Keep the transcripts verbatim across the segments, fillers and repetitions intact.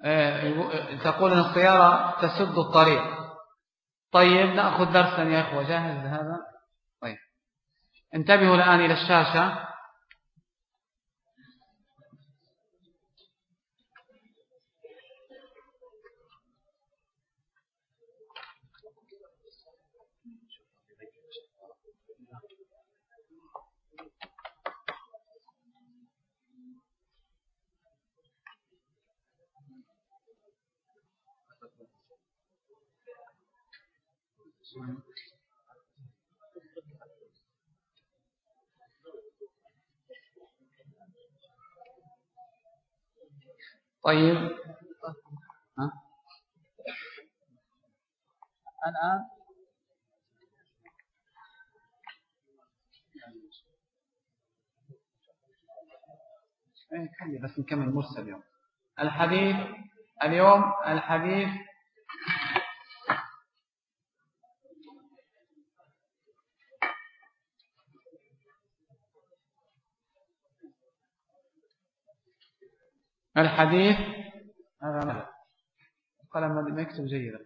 تقول أن السيارة تسد الطريق. طيب نأخذ درسا يا أخوة، جاهز هذا؟ طيب انتبهوا الآن إلى الشاشة. طيب ها؟ الآن خلي بس نكمل مرسل اليوم. الحديث اليوم الحديث الحديث هذا القلم ما يكتب جيدا.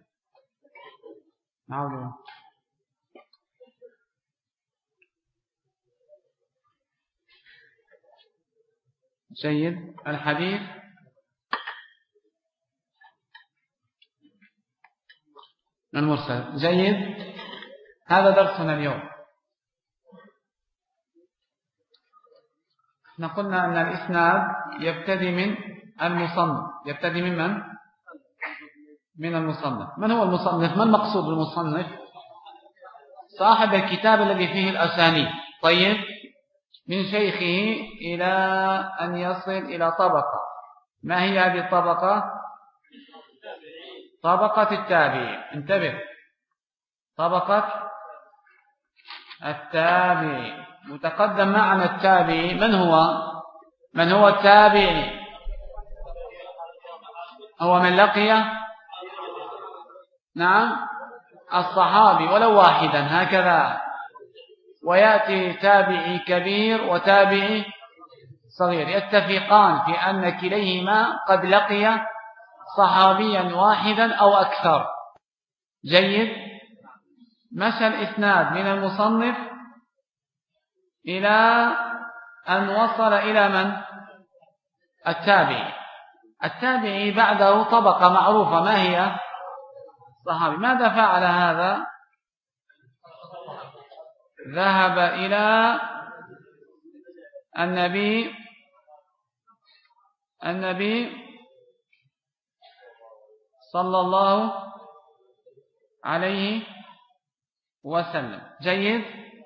نعود جيد. الحديث المرسل جيد. هذا درسنا اليوم. احنا قلنا أن الإسناد يبتدي من المصنف. يبتدي من من؟ من المصنف. من هو المصنف؟ ما المقصود بالمصنف؟ صاحب الكتاب الذي فيه الأسانيد. طيب من شيخه إلى أن يصل إلى طبقة. ما هي هذه الطبقة؟ طبقة التابعين. انتبه، طبقة التابعين. متقدم معنا التابعي. من هو؟ من هو التابعي؟ هو من لقي نعم الصحابي ولو واحدا هكذا. ويأتي تابعي كبير وتابعي صغير يتفقان في أن كليهما قد لقي صحابيا واحدا أو أكثر. جيد. مشى الإسناد من المصنف إلى أن وصل إلى من؟ التابعي. التابعي بعده طبقة معروفة. ما هي؟ صحابي. ماذا فعل هذا؟ ذهب إلى النبي النبي صلى الله عليه وسلم. جيد.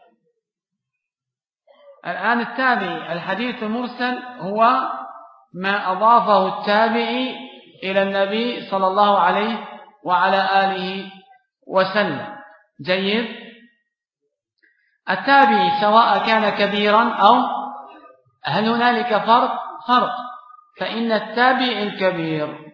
الآن التابعي الحديث المرسل هو ما أضافه التابعي إلى النبي صلى الله عليه وعلى آله وسلم. جيد. التابعي سواء كان كبيرا أو هل هنالك فرق؟ فرق. فإن التابعي الكبير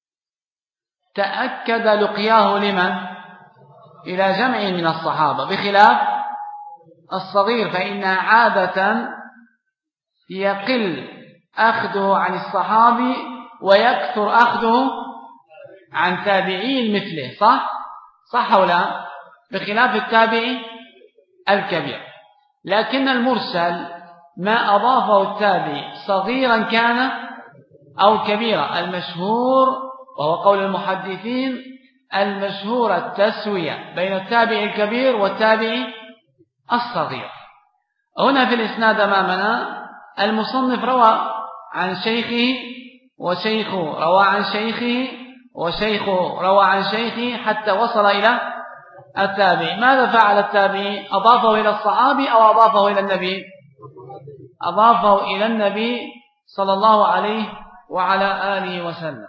تأكد لقياه لمن؟ إلى جمع من الصحابة، بخلاف الصغير فإنها عادة يقل أخذه عن الصحابي ويكثر أخذه عن تابعين مثله. صح؟ صح ولا؟ بخلاف التابعي الكبير. لكن المرسل ما أضافه التابعي صغيرا كان أو كبيرا. المشهور وهو قول المحدثين المشهور التسوية بين التابعي الكبير والتابعي الصغير. هنا في الإسناد أمامنا المصنف روى عن شيخه وشيخه روى عن شيخه وشيخه روى عن شيخه حتى وصل إلى التابعي. ماذا فعل التابعي؟ أضافه إلى الصحابي أو أضافه إلى النبي؟ أضافه إلى النبي صلى الله عليه وعلى آله وسلم.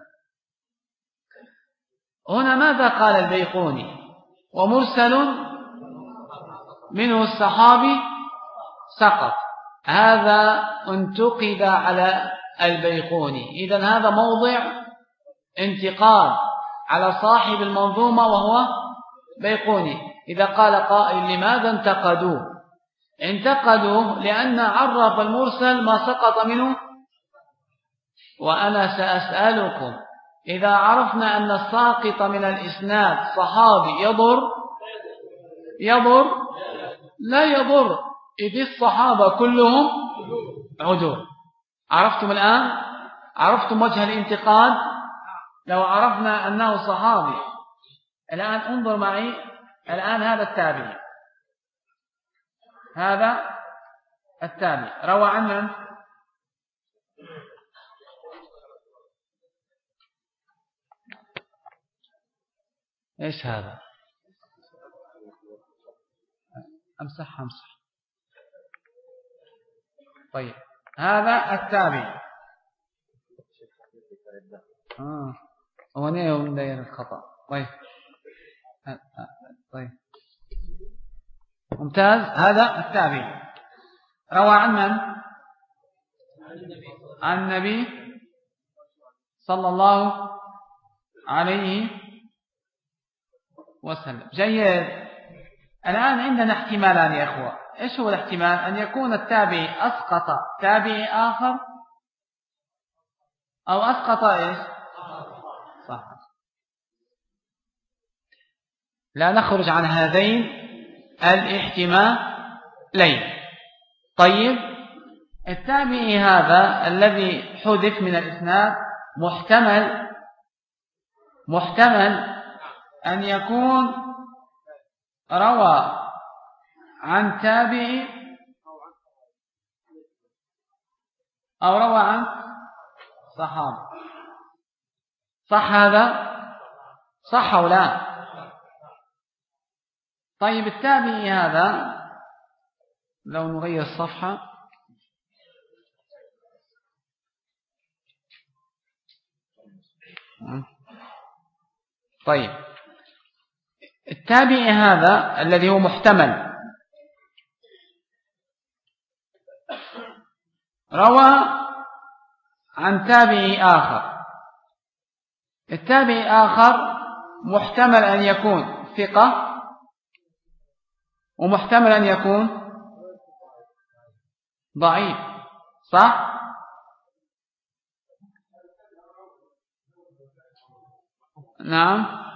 هنا ماذا قال البيقوني؟ ومرسل منه الصحابي سقط. هذا انتقد على البيقوني. إذن هذا موضع انتقاد على صاحب المنظومة وهو بيقوني. إذا قال قائل لماذا انتقدوه؟ انتقدوه لأن عرف المرسل ما سقط منه. وأنا سأسألكم إذا عرفنا أن الساقط من الإسناد صحابي يضر يضر لا يضر، إذ الصحابة كلهم عدول. عرفتم الآن؟ عرفتم وجه الانتقاد؟ لو عرفنا أنه صحابي. الآن انظر معي، الآن هذا التابعي، هذا التابعي روى عن من؟ إيش هذا؟ أمسح أمسح. طيب هذا التابعي. آه هو نيوم داير الخطأ. طيب طيب ممتاز. هذا التابعي روى عن من؟ عن النبي صلى الله عليه وسلم. جيد. الآن عندنا احتمالان يا أخوة. إيش هو الاحتمال؟ أن يكون التابعي أسقط تابعي آخر، أو أسقط إيش؟ صح. لا نخرج عن هذين الاحتمالين. طيب التابعي هذا الذي حذف من الإسناد محتمل محتمل أن يكون روى عن تابعي أو روى عن صحابي. صح هذا؟ صح أو لا؟ طيب التابعي هذا لو نغير الصفحة، طيب التابعي هذا الذي هو محتمل روى عن تابعي آخر. التابعي آخر محتمل أن يكون ثقة، ومحتمل أن يكون ضعيف. صح؟ نعم.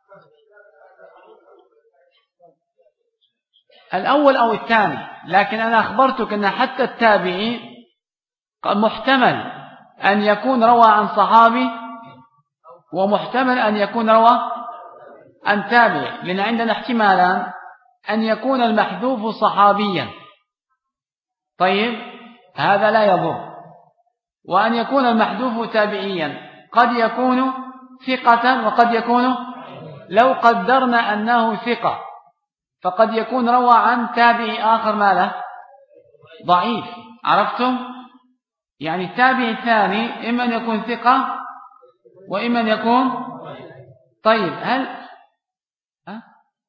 الأول أو الثاني، لكن أنا أخبرتك أن حتى التابعي محتمل أن يكون روى عن صحابي، ومحتمل أن يكون روى عن تابعي، لأن عندنا احتمالان: أن يكون المحذوف صحابيا، طيب هذا لا يضر، وأن يكون المحذوف تابعيا، قد يكون ثقة وقد يكون، لو قدرنا أنه ثقة فقد يكون روى عن تابعي آخر ما له ضعيف. عرفتم؟ يعني التابعي الثاني إما أن يكون ثقة وإما أن يكون، طيب هل ها؟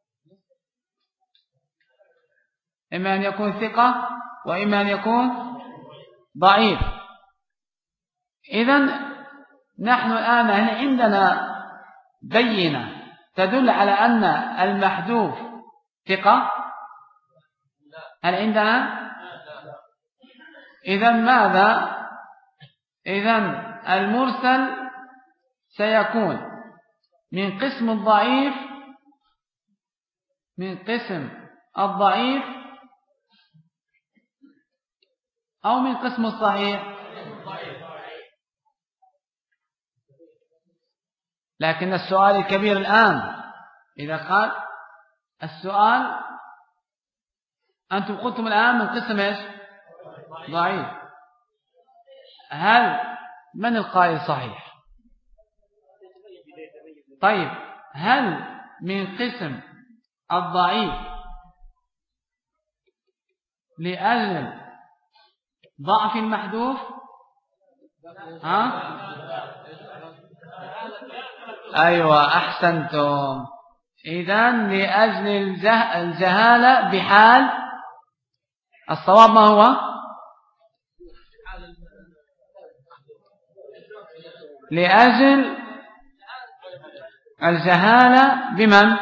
إما أن يكون ثقة وإما أن يكون ضعيف. إذن نحن الآن عندنا بينة تدل على أن المحذوف ثقة. هل عندنا؟ إذن ماذا؟ إذن المرسل سيكون من قسم الضعيف من قسم الضعيف أو من قسم الصحيح. لكن السؤال الكبير الآن، إذا قال السؤال أنتم قلتم الآن من قسم إيش؟ ضعيف. هل من القائل صحيح؟ طيب هل من قسم الضعيف لأجل ضعف المحذوف؟ ها؟ أيوة أحسنتم. إذن لأجل الجه... الجهالة بحال الصواب ما هو؟ لأجل الجهالة بمن؟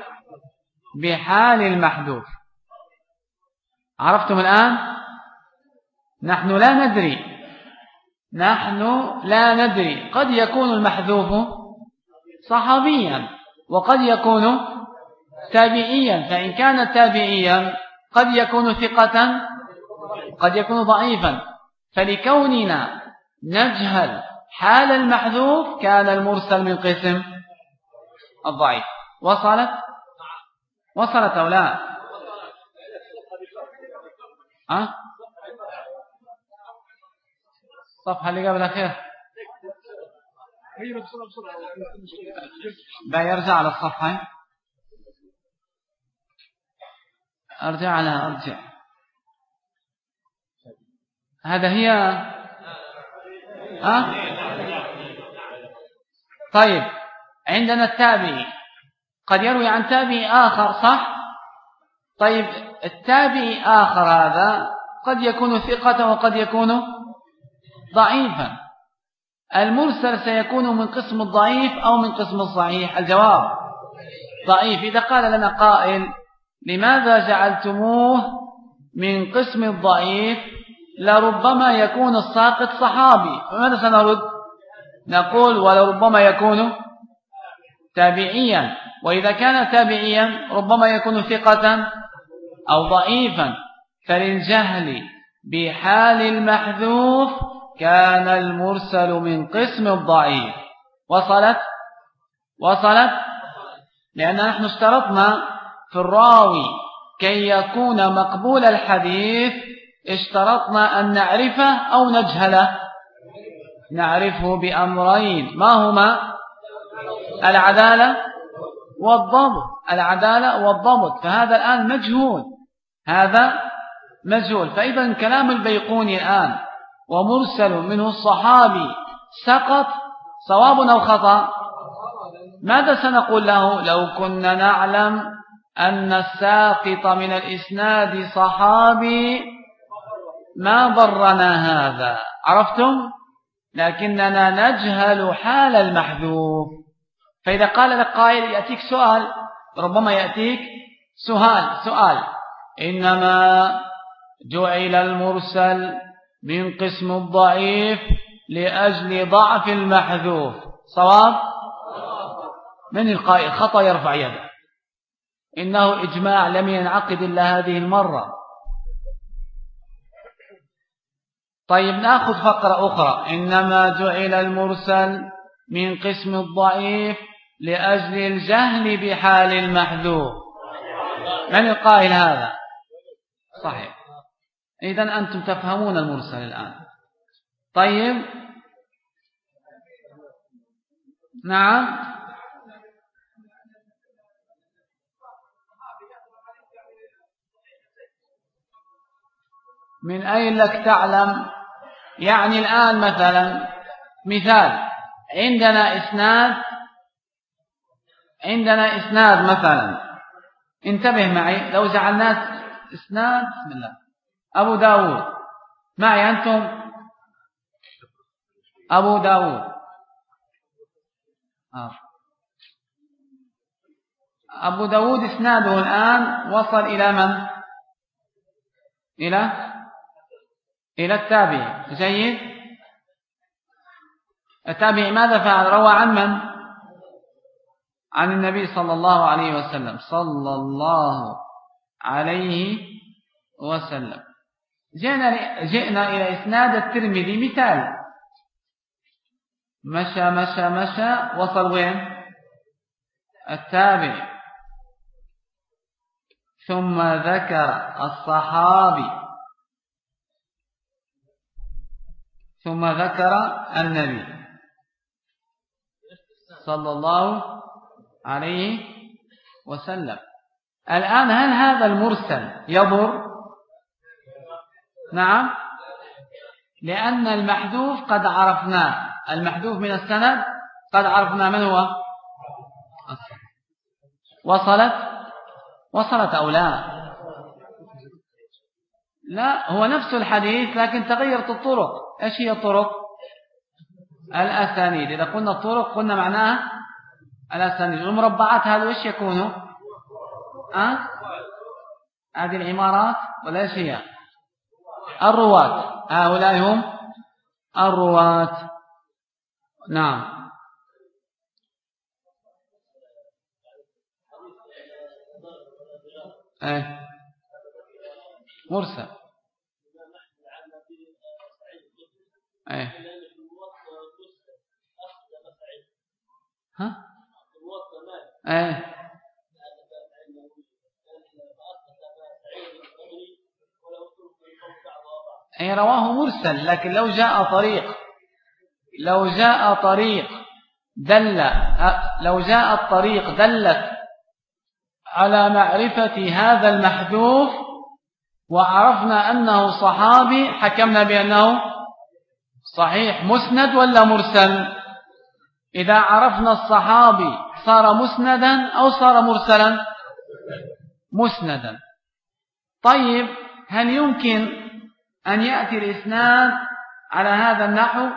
بحال المحذوف. عرفتم الآن؟ نحن لا ندري نحن لا ندري، قد يكون المحذوف صحابيا وقد يكون تابعيا، فإن كان تابعيا قد يكون ثقة قد يكون ضعيفا، فلكوننا نجهل حال المحذوف كان المرسل من قسم الضعيف. وصلت وصلت أو لا؟ أه؟ الصفحة اللي قبل أخير بيرجع على الصفحة، أرجع على أرجع هذا هي أه؟ طيب عندنا التابعي قد يروي عن تابعي آخر، صح؟ طيب التابعي آخر هذا قد يكون ثقة وقد يكون ضعيفا، المرسل سيكون من قسم الضعيف أو من قسم الصحيح؟ الجواب ضعيف. إذا قال لنا قائل لماذا جعلتموه من قسم الضعيف؟ لربما يكون الساقط صحابي، فماذا سنرد؟ نقول ولربما يكون تابعيا، وإذا كان تابعيا ربما يكون ثقة أو ضعيفا، فللجهل بحال المحذوف كان المرسل من قسم الضعيف. وصلت وصلت لأن نحن اشترطنا في الراوي كي يكون مقبول الحديث، اشترطنا أن نعرفه أو نجهله. نعرفه بأمرين، ما هما؟ العدالة والضبط، العدالة والضبط، فهذا الآن مجهول، هذا مجهول. فإذا كلام البيقوني الآن ومرسل منه الصحابي سقط، صواب أو خطأ؟ ماذا سنقول له؟ لو كنا نعلم أن الساقط من الإسناد صحابي ما ضرنا هذا، عرفتم؟ لكننا نجهل حال المحذوف. فإذا قال لك قائل يأتيك سؤال، ربما يأتيك سؤال سؤال إنما جعل المرسل من قسم الضعيف لأجل ضعف المحذوف، صواب؟ من القائل خطأ يرفع يده، إنه إجماع لم ينعقد إلا هذه المرة. طيب نأخذ فقرة أخرى، إنما جعل المرسل من قسم الضعيف لأجل الجهل بحال المحذوف، من القائل هذا؟ صحيح. إذن أنتم تفهمون المرسل الآن. طيب نعم، من أين لك تعلم؟ يعني الآن مثلا مثال، عندنا إسناد عندنا إسناد مثلا، انتبه معي، لو جعلناه إسناد بسم الله أبو داود، معي أنتم؟ أبو داود آه. أبو داود إسناده الآن وصل إلى من؟ إلى إلى التابعي. جيد. التابعي ماذا فعل؟ روى عن من؟ عن النبي صلى الله عليه وسلم صلى الله عليه وسلم. جئنا جئنا إلى إسناد الترمذي، مثال، مشى مشى مشى وصل وين؟ التابعي، ثم ذكر الصحابي، ثم ذكر النبي صلى الله عليه وسلم. الآن هل هذا المرسل يضر؟ نعم، لأن المحذوف قد عرفناه، المحذوف من السند قد عرفنا من هو. وصلت وصلت أو لا؟ لا، هو نفس الحديث لكن تغيرت الطرق. إيش هي الطرق؟ الأسانيد. إذا قلنا الطرق قلنا معناها الأسانيد. المربعات هذا إيش يكونوا؟ أه؟ هذه العمارات ولا إيش هي؟ الرواة، هؤلاء هم الرواة. نعم. ايه مرسل. ايه ها ايه ايه رواه مرسل، لكن لو جاء طريق لو جاء طريق دل لو جاء الطريق دلت على معرفة هذا المحذوف وعرفنا أنه صحابي حكمنا بأنه صحيح مسند ولا مرسل. إذا عرفنا الصحابي صار مسندا أو صار مرسلا؟ مسندا. طيب هل يمكن أن يأتي الإسناد على هذا النحو؟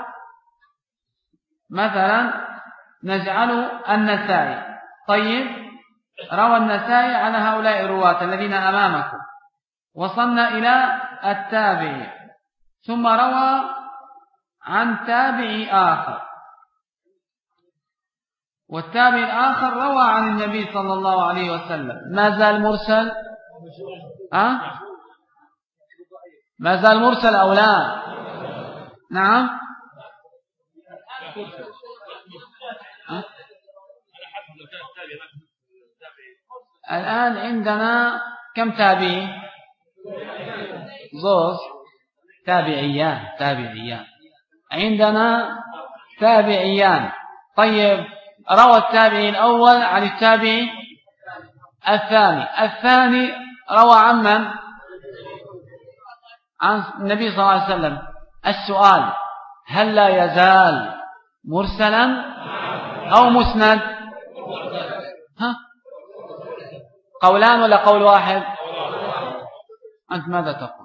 مثلا نجعله النسائي. طيب روى النسائي على هؤلاء الرواة الذين أمامكم، وصلنا إلى التابعي، ثم روى عن تابعي آخر، والتابعي الآخر روى عن النبي صلى الله عليه وسلم، ما زال مرسل؟ أه؟ ما زال مرسل أو لا؟ نعم. أه؟ الآن عندنا كم تابعي؟ زوز تابعيان تابعيان عندنا تابعيان. طيب روى التابعي الأول عن التابعي الثاني، الثاني روى عن من؟ عن النبي صلى الله عليه وسلم. السؤال: هل لا يزال مرسلا أو مسند؟ ها؟ قولان ولا قول واحد؟ أنت ماذا تقول؟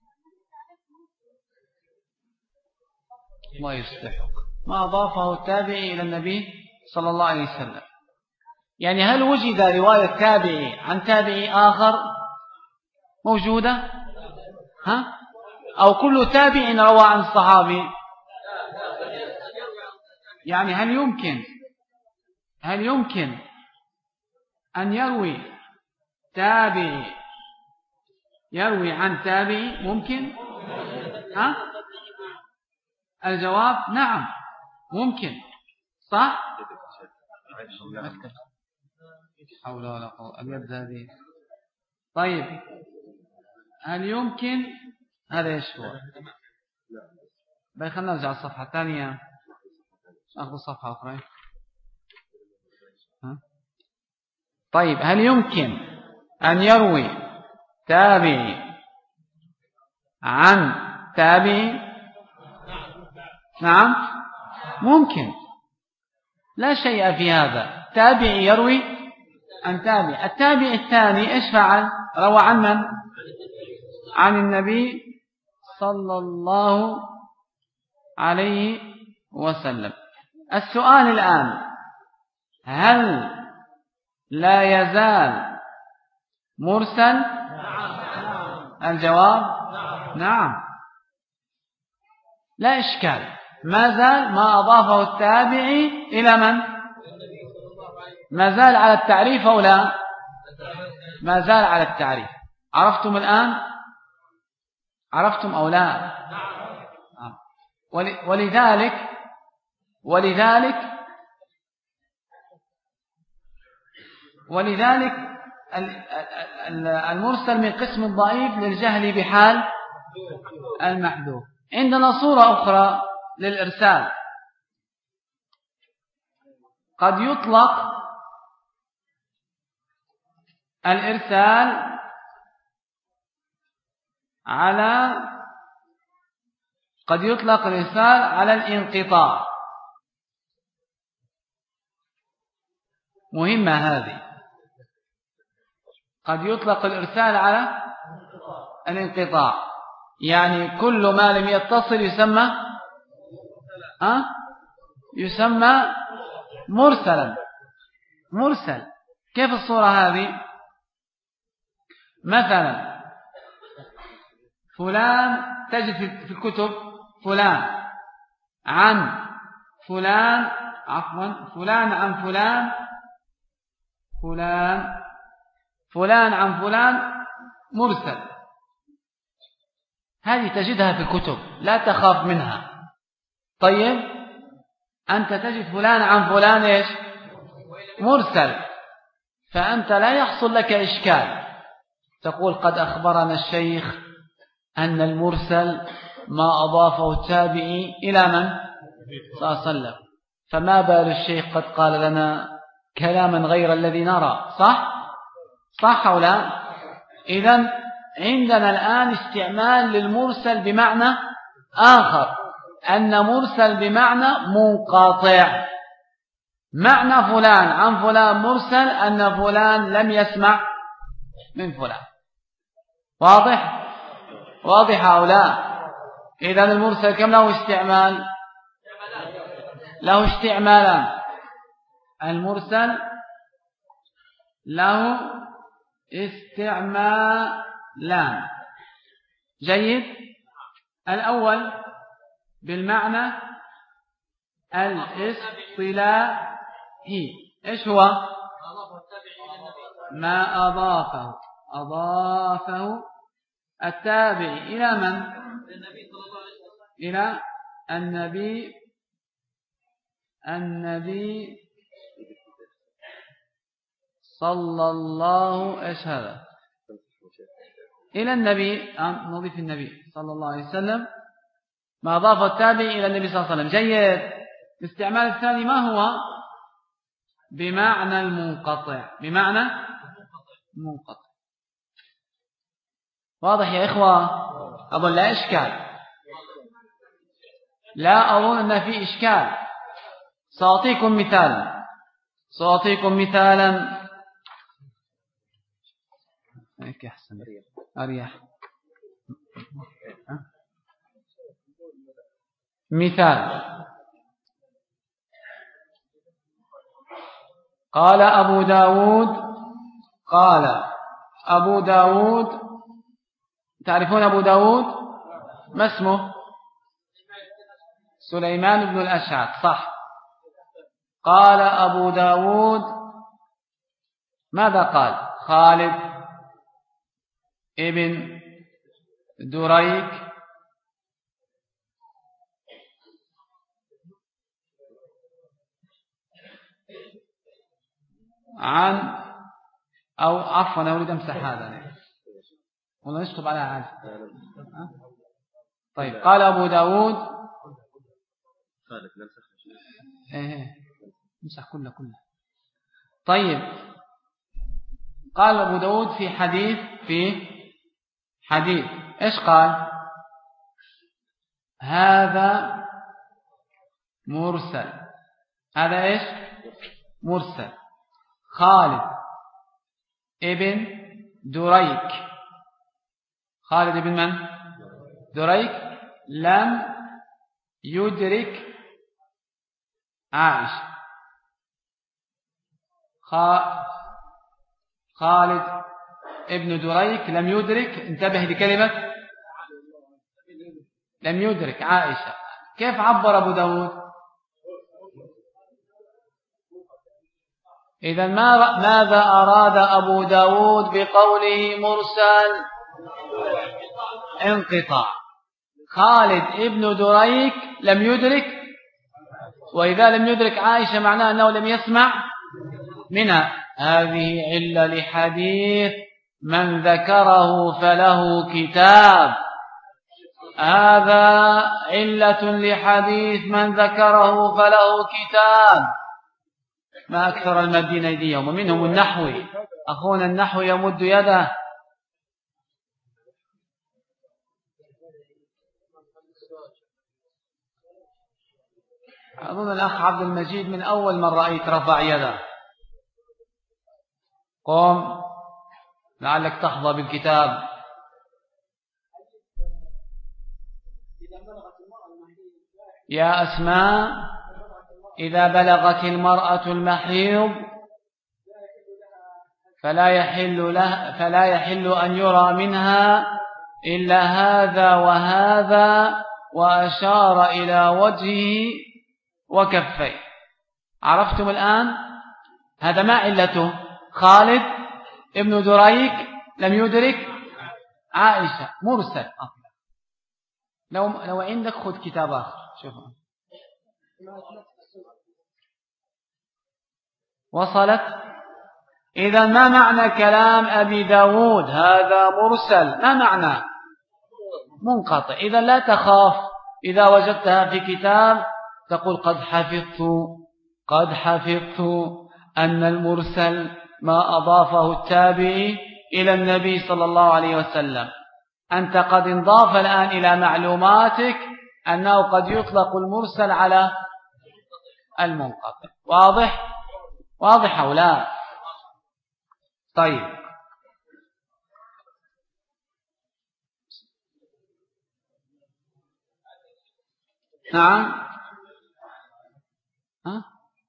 الله يستحق ما أضافه التابعي إلى النبي صلى الله عليه وسلم. يعني هل وجد رواية تابعي عن تابعي آخر موجودة؟ ها؟ أو كل تابع روى عن الصحابي؟ يعني هل يمكن هل يمكن أن يروي تابعي يروي عن تابعي؟ ممكن. ها؟ الجواب نعم ممكن. صح؟ حول ولا قوة اليد هذه. طيب هل يمكن هذا ايش هو؟ بل خلنا نرجع الصفحة الثانية، ناخذ صفحة أخرى. ها؟ طيب هل يمكن أن يروي تابعي عن تابعي؟ نعم ممكن، لا شيء في هذا. تابعي يروي عن تابعي. التابعي الثاني ايش فعل؟ روى عن من؟ عن النبي صلى الله عليه وسلم. السؤال الآن: هل لا يزال مرسل؟ الجواب نعم لا إشكال. ما زال ما أضافه التابعي إلى من؟ ما زال على التعريف أو لا؟ ما زال على التعريف. عرفتم الآن؟ عرفتم أو لا؟ ولذلك ولذلك ولذلك المرسل من قسم الضعيف للجهل بحال المحذوف. عندنا صورة أخرى للإرسال. قد يطلق الإرسال على قد يطلق الإرسال على الانقطاع. مهمة هذه. قد يطلق الإرسال على الانقطاع، يعني كل ما لم يتصل يسمى أه؟ يسمى مرسلا. مرسل. كيف الصورة هذه؟ مثلا فلان، تجد في الكتب فلان عن فلان عفوا فلان عن فلان فلان فلان عن فلان مرسل. هذه تجدها في الكتب لا تخاف منها. طيب أنت تجد فلان عن فلان إيش مرسل، فأنت لا يحصل لك إشكال، تقول قد أخبرنا الشيخ أن المرسل ما أضافه التابعي إلى من صلى الله عليه وسلم، فما بال الشيخ قد قال لنا كلاما غير الذي نرى. صح صح أو لا؟ إذن عندنا الآن استعمال للمرسل بمعنى آخر، أن مرسل بمعنى منقطع. معنى فلان عن فلان مرسل أن فلان لم يسمع من فلان. واضح واضح أو لا؟ إذن المرسل كم له استعمال؟ له استعمالان. المرسل له استعمالان. جيد. الأول بالمعنى الاصطلاحي. إيش هو؟ ما أضافه أضافه التابعي إلى من؟ إلى النبي النبي صلى الله إيش هذا إلى النبي، نضيف النبي صلى الله عليه وسلم، ما أضاف التابعي إلى النبي صلى الله عليه وسلم. جيد. الاستعمال الثاني ما هو؟ بمعنى المنقطع. بمعنى منقطع. واضح يا إخوة؟ أظن لا إشكال، لا أظن أن في إشكال. سأعطيكم مثالا سأعطيكم مثالا هيك أحسن أريح. مثال: قال أبو داود قال أبو داود. تعرفون أبو داود؟ ما اسمه؟ سليمان بن الأشعث. صح. قال أبو داود ماذا قال؟ خالد ابن دريك عن أو عفوا أنا أريد أمسح هذا والله نشطب على عاد. طيب قال أبو داود ايه نمسح كله كله. طيب قال أبو داود في حديث في حديث إيش قال؟ هذا مرسل. هذا إيش؟ مرسل. خالد ابن دريك. خالد ابن من؟ دريك لم يدرك عائشة. خالد ابن دريك لم يدرك، انتبه لكلمة لم يدرك عائشة. كيف عبر أبو داود؟ إذا ماذا أراد أبو داود بقوله مرسل؟ انقطاع. خالد ابن دريك لم يدرك، وإذا لم يدرك عائشة معناه أنه لم يسمع منها. هذه علة لحديث من ذكره فله كتاب. هذا علة لحديث من ذكره فله كتاب. ما أكثر المادين أيديهم، ومنهم النحوي. أخونا النحوي يمد يده. أظن الأخ عبد المجيد من أول من رأيت رفع يده. قم لعلك تحظى بالكتاب. يا أسماء إذا بلغت المرأة المحيض فلا يحل له فلا يحل أن يرى منها إلا هذا وهذا وأشار إلى وجهه وكفيه. عرفتم الآن؟ هذا ما علته؟ خالد ابن دريك لم يدرك عائشة، مرسل. لو لو عندك خذ كتاب آخر شوفوا. وصلت؟ إذا ما معنى كلام أبي داود هذا مرسل؟ ما معنى؟ منقطع. إذا لا تخاف إذا وجدتها في كتاب تقول قد حفظت قد حفظت أن المرسل ما أضافه التابعي إلى النبي صلى الله عليه وسلم. أنت قد انضاف الآن إلى معلوماتك أنه قد يطلق المرسل على المنقطع. واضح؟ واضح أو لا؟ طيب، نعم. ها؟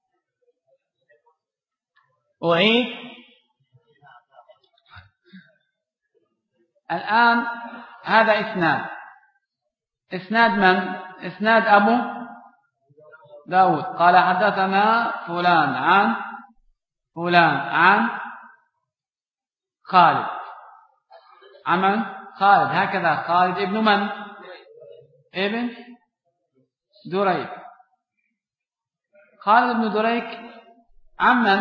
أعيد الآن. هذا إسناد إسناد من؟ إسناد أبو داود قال حدثنا فلان عن فلان عن خالد. عمن؟ خالد. هكذا خالد ابن من؟ ابن دريك. خالد ابن دريك عمن؟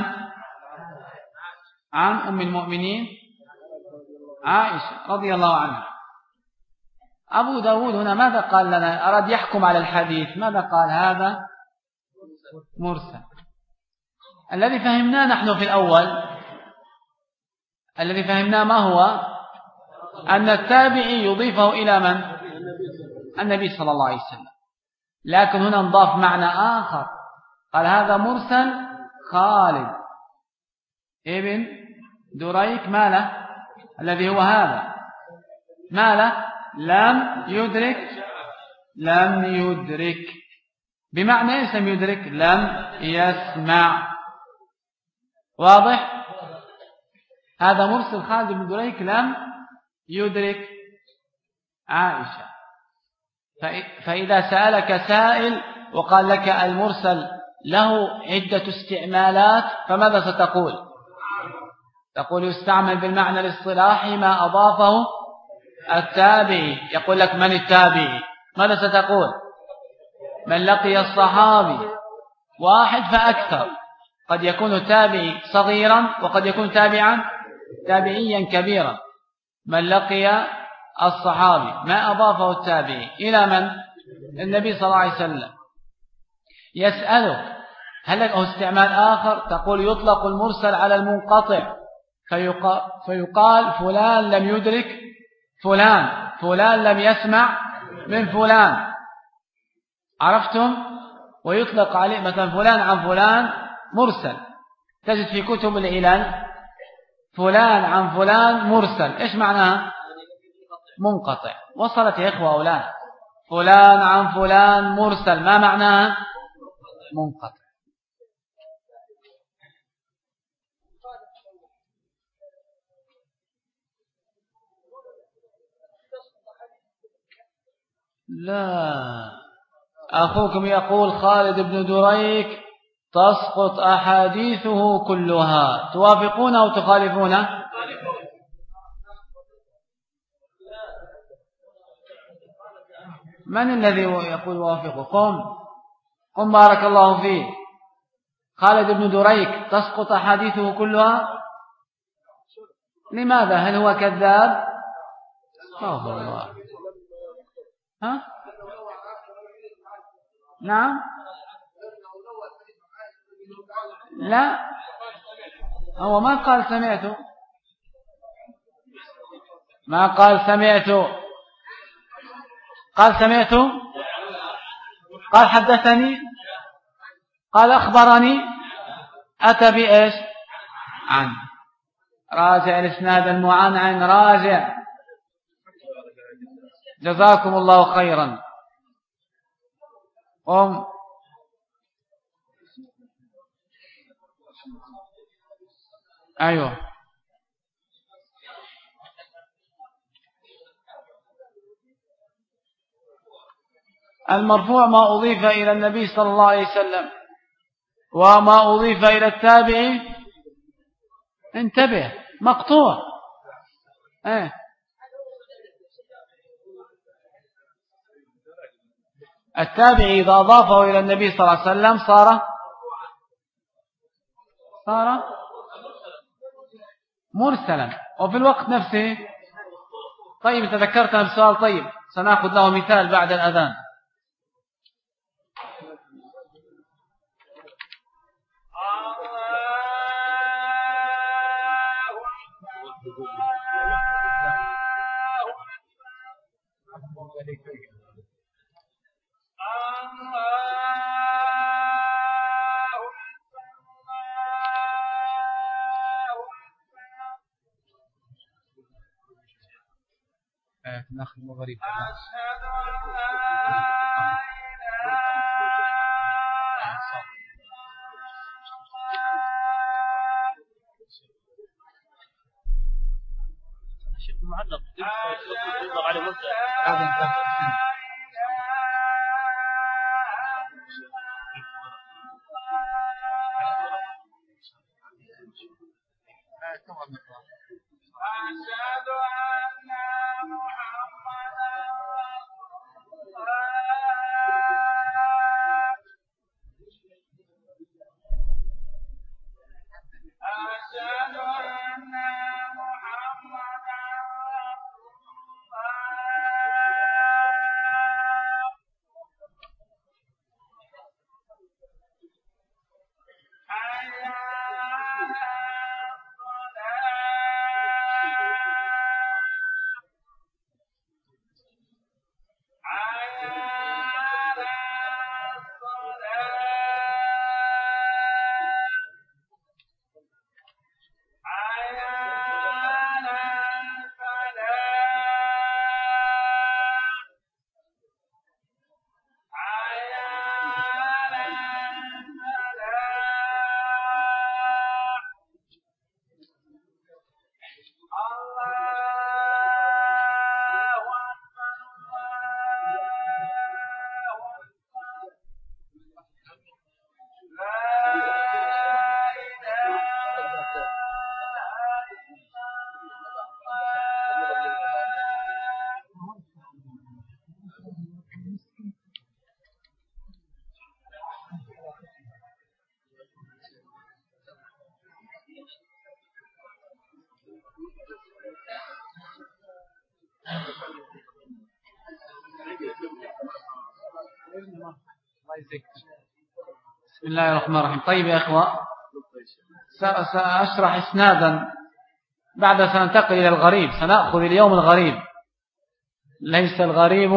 عن أم المؤمنين عائشة رضي الله عنها. أبو داود هنا ماذا قال لنا؟ أراد يحكم على الحديث. ماذا قال؟ هذا مرسل. الذي فهمناه نحن في الأول، الذي فهمناه ما هو؟ أن التابعي يضيفه إلى من؟ النبي صلى الله عليه وسلم. لكن هنا انضاف معنى آخر، قال هذا مرسل خالد ابن دريك ماله؟ الذي هو هذا ماله؟ لم يدرك لم يدرك بمعنى ايش؟ لم يدرك لم يسمع. واضح؟ هذا مرسل خالد بن دريك لم يدرك عائشة. فإذا سألك سائل وقال لك المرسل له عدة استعمالات فماذا ستقول؟ تقول يستعمل بالمعنى الاصطلاحي ما أضافه التابعي. يقول لك من التابعي؟ ماذا ستقول؟ من لقي الصحابي واحد فأكثر. قد يكون تابعي صغيرا وقد يكون تابعا تابعيا كبيرا. من لقي الصحابي ما أضافه التابعي إلى من؟ النبي صلى الله عليه وسلم. يسأله هل له استعمال آخر؟ تقول يطلق المرسل على المنقطع فيقال, فيقال فلان لم يدرك فلان، فلان لم يسمع من فلان. عرفتم؟ ويطلق عليه مثلا فلان عن فلان مرسل. تجد في كتب العلل فلان عن فلان مرسل. إيش معناها؟ منقطع. وصلت يا إخوة أولاد؟ فلان عن فلان مرسل ما معناها؟ منقطع. لا، أخوكم يقول خالد بن دريك تسقط أحاديثه كلها. توافقون أو تخالفون؟ من الذي يقول وافقه؟ قم قم بارك الله فيه. خالد بن دريك تسقط أحاديثه كلها. لماذا؟ هل هو كذاب؟ استغفر الله. ها؟ نعم. لا، هو ما قال سمعته، ما قال سمعته، قال سمعته، قال حدثني، قال أخبرني، أتى بإيش؟ عن. راجع الإسناد المعنعن، راجع. جزاكم الله خيرا. قم. أيوه. المرفوع ما أضيف إلى النبي صلى الله عليه وسلم، وما أضيف إلى التابع انتبه مقطوع. ايه التابع إذا أضافه إلى النبي صلى الله عليه وسلم صار صار مرسلا، وفي الوقت نفسه. طيب تذكرتنا بسؤال، طيب سنأخذ له مثال بعد الأذان. ناخذ مغرب. شوف معلق يضغط عليه مصدر هذا أشهد أن محمدا رسول الله. أشهد أن محمدا رسول الله. حي على بسم الله الرحمن الرحيم. طيب يا إخوة، سأشرح إسنادا بعد سننتقل إلى الغريب. سنأخذ اليوم الغريب، ليس الغريب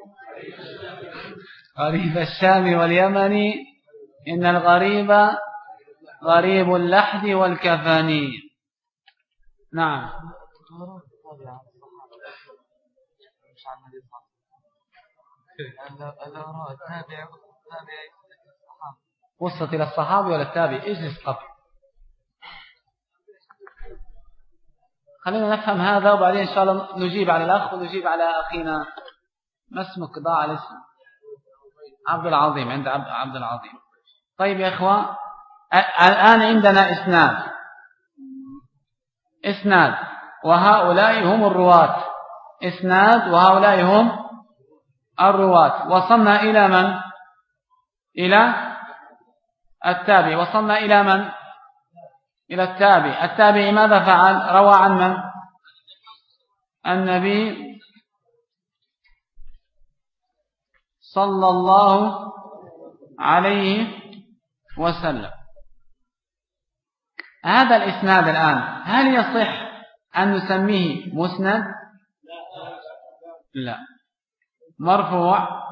غريب الشام واليمن، إن الغريب غريب اللحد والكفاني. نعم. وصلت إلى الصحابي ولا التابع؟ اجلس قبل، خلينا نفهم هذا وبعدين إن شاء الله نجيب على الأخ ونجيب على أخينا. ما اسمك؟ ضاع الاسم. عبد العظيم، عند عبد العظيم. طيب يا إخوة، الآن عندنا إسناد إسناد وهؤلاء هم الرواة. إسناد وهؤلاء هم الرواة. وصلنا إلى من؟ إلى التابع. وصلنا إلى من؟ إلى التابع. التابع ماذا فعل؟ روى عن من؟ النبي صلى الله عليه وسلم. هذا الإسناد الآن هل يصح أن نسميه مسند؟ لا. مرفوع؟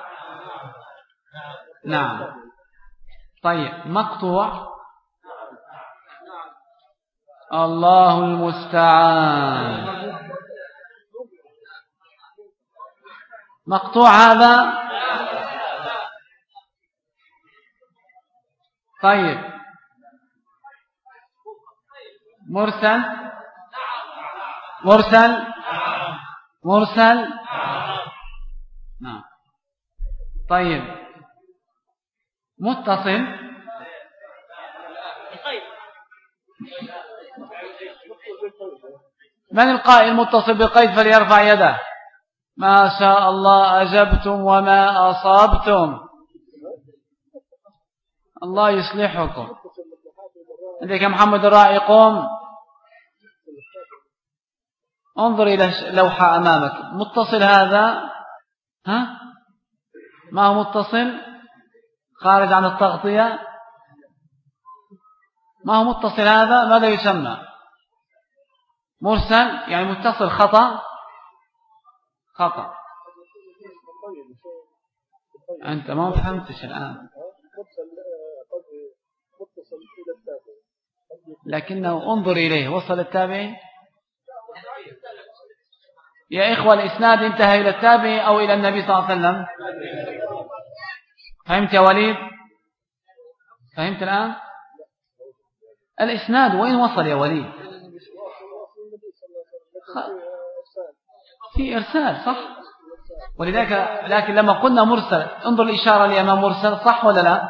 نعم. طيب مقطوع؟ الله المستعان. مقطوع هذا. طيب مرسل؟ مرسل؟ مرسل؟ نعم. طيب متصل من القائل متصل بالقيد فليرفع يده. ما شاء الله أجبتم وما أصابتم، الله يصلحكم. عندك يا محمد الراعي قوم انظر إلى لوحة أمامك. متصل هذا ها ما هو متصل خارج عن التغطية، ما هو متصل هذا ماذا يسمى؟ مرسل يعني متصل خطأ خطأ. أنت ما فهمتش الآن، لكنه انظر إليه وصل التابعي. يا إخوة الإسناد انتهى إلى التابعي أو إلى النبي صلى الله عليه وسلم. فهمت يا وليد؟ فهمت الآن؟ الإسناد وين وصل يا وليد؟ في إرسال صح، ولذلك لكن لما قلنا مرسل انظر الإشارة لي أمام مرسل صح ولا لا؟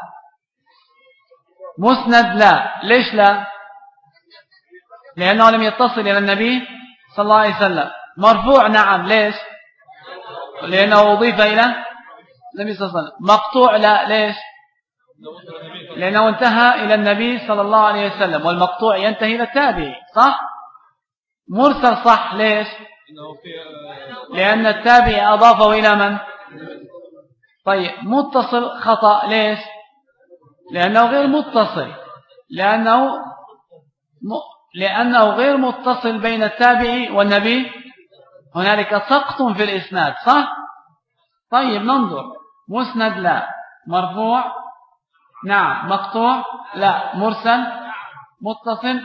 مسند لا. ليش لا؟ لأنه لم يتصل إلى النبي صلى الله عليه وسلم. مرفوع نعم. ليش؟ لأنه أضيف إلى النبي صلى الله عليه وسلم. مقطوع لا. ليش؟ لأنه انتهى إلى النبي صلى الله عليه وسلم، والمقطوع ينتهي إلى التابعي صح. مرسل صح. ليش؟ لأن التابعي أضافه إلى من؟ طيب متصل خطأ. ليش؟ لأنه غير متصل، لأنه م... لأنه غير متصل بين التابعي والنبي، هنالك سقط في الإسناد صح. طيب ننظر. مسند لا. مرفوع نعم. مقطوع لا. مرسل متصل.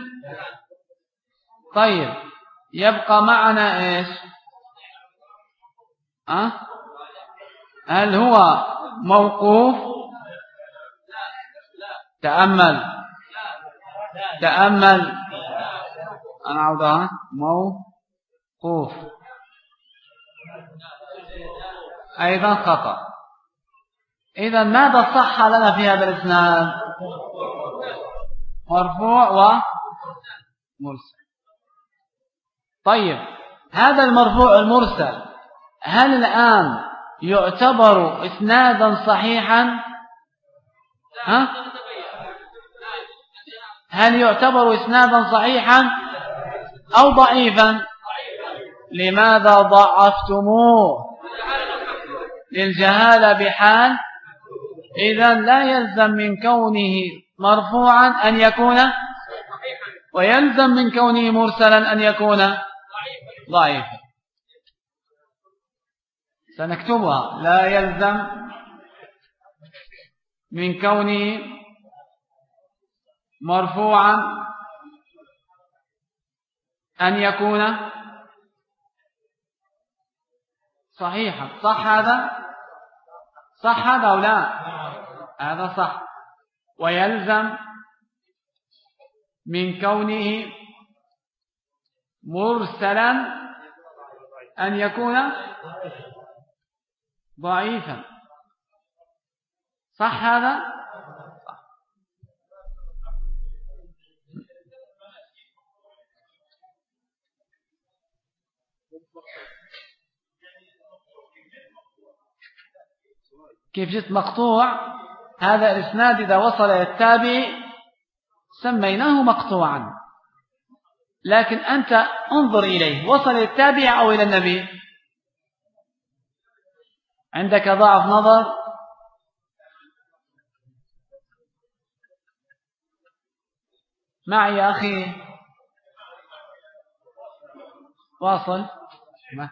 طيب يبقى معنا إيش؟ أه؟ هل هو موقوف؟ تأمل تأمل أنا عودها موقوف أيضا خطأ. إذا ماذا صح لنا في هذا الإسناد؟ مرفوع ومرسل. طيب هذا المرفوع المرسل هل الآن يعتبر إسنادا صحيحا؟ ها؟ هل يعتبر إسنادا صحيحا أو ضعيفا؟ لماذا ضعفتموه؟ للجهالة بحال. إذا لا يلزم من كونه مرفوعا أن يكون، ويلزم من كونه مرسلا أن يكون ضعيفا. سنكتبها. لا يلزم من كونه مرفوعا أن يكون صحيحا. صح هذا؟ صح هذا أو لا؟ هذا صح. ويلزم من كونه مرسلا أن يكون ضعيفا. صح هذا؟ صح. كيف جئت مقطوع؟ هذا الإسناد إذا وصل إلى التابع سميناه مقطوعا، لكن أنت انظر إليه وصل إلى التابع أو إلى النبي. عندك ضعف نظر. معي يا أخي واصل. ما.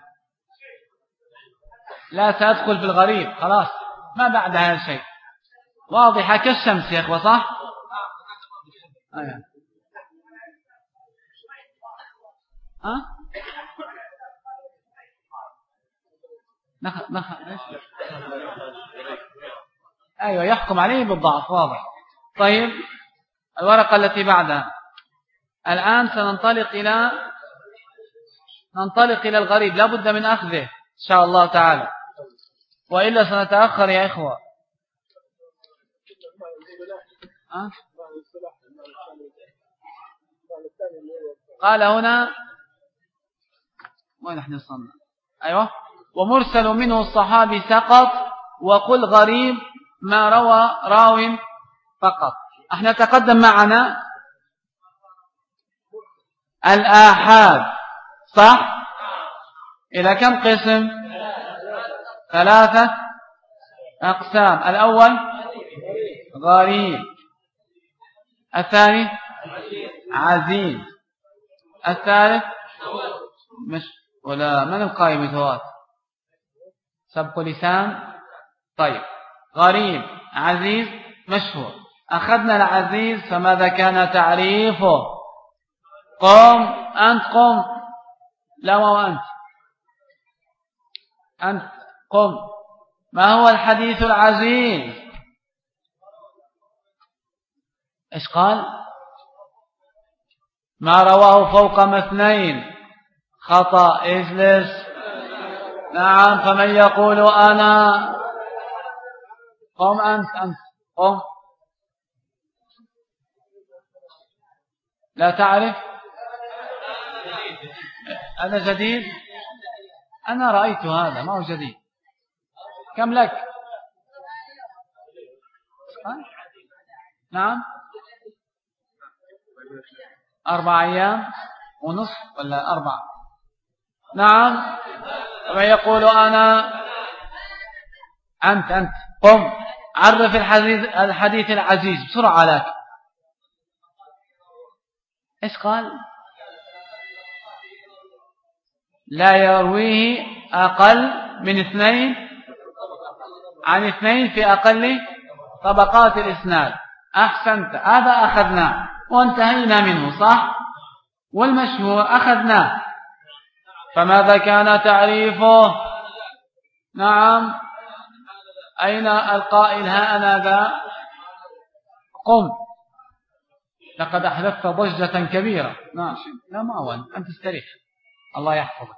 لا سأدخل في الغريب خلاص ما بعد هذا الشيء. واضحة كالشمس يا أخوة صح؟ أيه. ها؟ نخ... نخ... أيوة يحكم عليه بالضعف واضح. طيب الورقة التي بعدها. الآن سننطلق إلى ننطلق إلى الغريب، لا بد من أخذه إن شاء الله تعالى. وإلا سنتأخر يا إخوة. أه؟ قال هنا وين نحن وصلنا؟ أيوة. ومرسل منه الصحابي سقط، وقل غريب ما روى راو فقط. احنا تقدم معنا الآحاد صح؟ إلى كم قسم؟ ثلاثة أقسام. الأول غريب، الثاني عزيز، الثالث مش ولا من القائم توات سبق لسان. طيب غريب عزيز مشهور. أخذنا العزيز فماذا كان تعريفه؟ قم أنت قم. لا وأنت أنت قم. ما هو الحديث العزيز؟ إيش قال؟ ما رواه فوق مثنين. خطأ. اجلس. نعم. فمن يقول أنا قم أنت أنت قم. لا تعرف؟ أنا جديد؟ أنا رأيت هذا ما هو جديد. كم لك؟ نعم أربع أيام ونصف ولا أربع. نعم. ومن يقول أنا أنت أنت قم. عرف الحديث الحديث العزيز بسرعة لك. إيش قال؟ لا يرويه أقل من اثنين عن اثنين في أقل طبقات الإسناد. أحسنت. هذا أخذناه وانتهينا منه صح. والمشهور أخذناه. فماذا كان تعريفه؟ نعم. أين القائل ها أنا ذا؟ قم. لقد أحدثت ضجة كبيرة. نعم. لا ما هو أنت استريح الله يحفظك.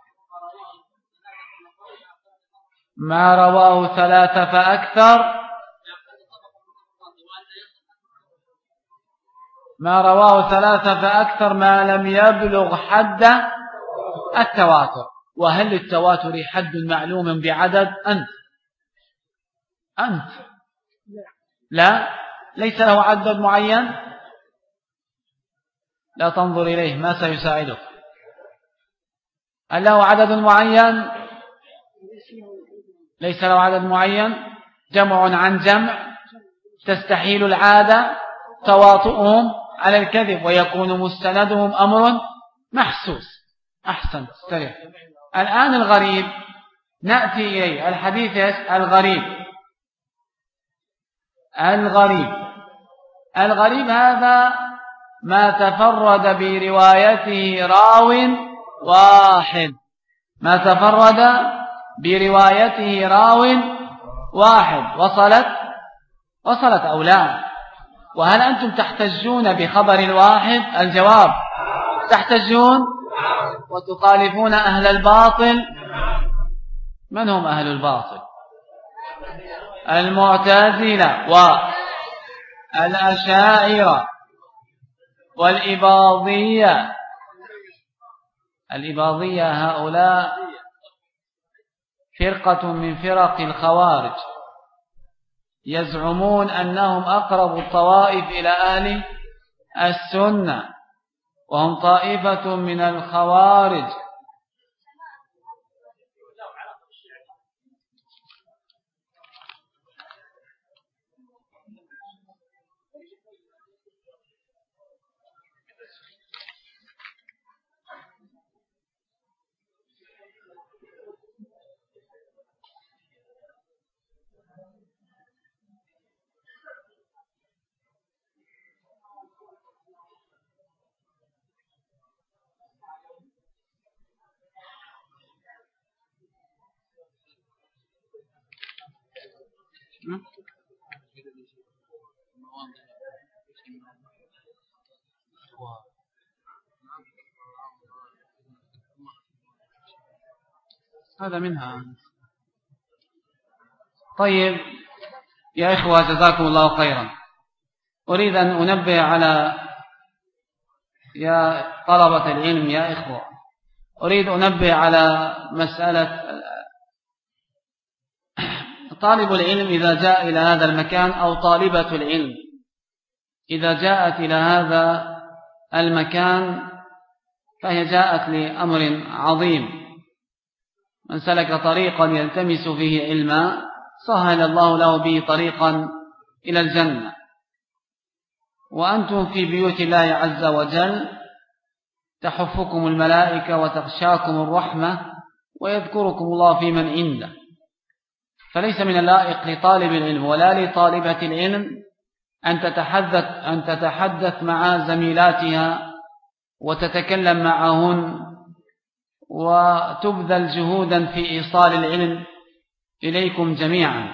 ما رواه ثلاثة فأكثر. ما رواه ثلاثة فأكثر ما لم يبلغ حد التواتر. وهل للتواتر حد معلوم بعدد؟ أنت أنت لا ليس له عدد معين. لا تنظر إليه ما سيساعدك. هل له عدد معين؟ ليس له عدد معين. جمع عن جمع تستحيل العادة تواطؤهم على الكذب ويكون مستندهم أمر محسوس. أحسن استريح. الآن الغريب نأتي إليه. الحديث الغريب الغريب الغريب هذا ما تفرد بروايته راو واحد. ما تفرد بروايته راو واحد. وصلت وصلت أو لا؟ وهل أنتم تحتجون بخبر الواحد؟ الجواب تحتجون وتخالفون أهل الباطل. من هم أهل الباطل؟ المعتزلة والأشاعرة والإباضية. الإباضية هؤلاء فرقة من فرق الخوارج يزعمون أنهم أقرب الطوائف إلى أهل السنة وهم طائفة من الخوارج. هذا منها. طيب يا إخوة جزاكم الله خيرا، أريد أن أنبه على يا طلبة العلم يا إخوة، أريد أنبه على مسألة طالب العلم إذا جاء إلى هذا المكان أو طالبة العلم إذا جاءت إلى هذا المكان فهي جاءت لأمر عظيم. من سلك طريقا يلتمس فيه علما سهل الله له به طريقا إلى الجنة. وأنتم في بيوت الله عز وجل تحفكم الملائكة وتغشاكم الرحمة ويذكركم الله في من عنده، فليس من اللائق لطالب العلم ولا لطالبة العلم أن تتحدث, أن تتحدث مع زميلاتها وتتكلم معهن وتبذل جهودا في إيصال العلم إليكم جميعا.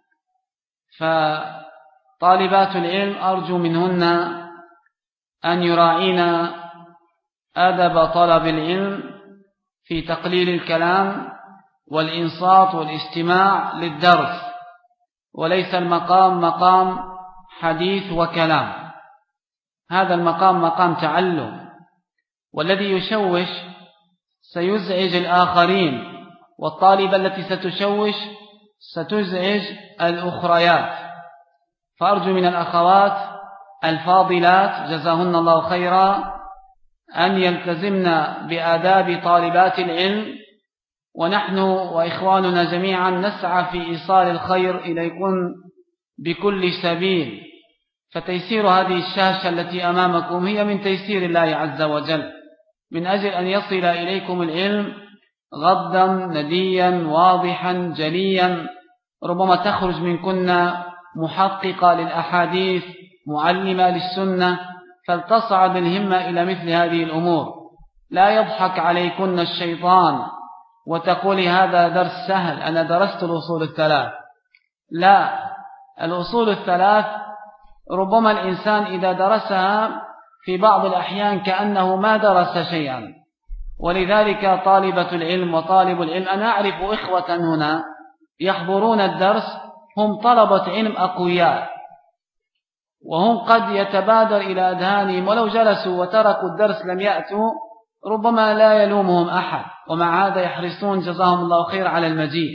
فطالبات العلم أرجو منهن أن يراعين أدب طلب العلم في تقليل الكلام والإنصات والاستماع للدرس، وليس المقام مقام حديث وكلام، هذا المقام مقام تعلم، والذي يشوش سيزعج الآخرين، والطالبة التي ستشوش ستزعج الأخريات. فأرجو من الأخوات الفاضلات جزاهن الله خيرا أن يلتزمن بآداب طالبات العلم، ونحن وإخواننا جميعا نسعى في إيصال الخير إليكم بكل سبيل. فتيسير هذه الشاشة التي أمامكم هي من تيسير الله عز وجل، من أجل أن يصل إليكم العلم غضا نديا واضحا جليا. ربما تخرج منكن محققة للأحاديث معلمة للسنة، فلتصعد الهمة إلى مثل هذه الأمور. لا يضحك عليكن الشيطان وتقولي هذا درس سهل أنا درست الأصول الثلاث. لا، الأصول الثلاث ربما الإنسان إذا درسها في بعض الأحيان كأنه ما درس شيئا. ولذلك طالبة العلم وطالب العلم، أنا أعرف إخوة هنا يحضرون الدرس هم طلبة علم أقوياء، وهم قد يتبادر إلى أذهانهم ولو جلسوا وتركوا الدرس لم يأتوا ربما لا يلومهم أحد، ومع هذا يحرصون جزاهم الله خير على المجيء.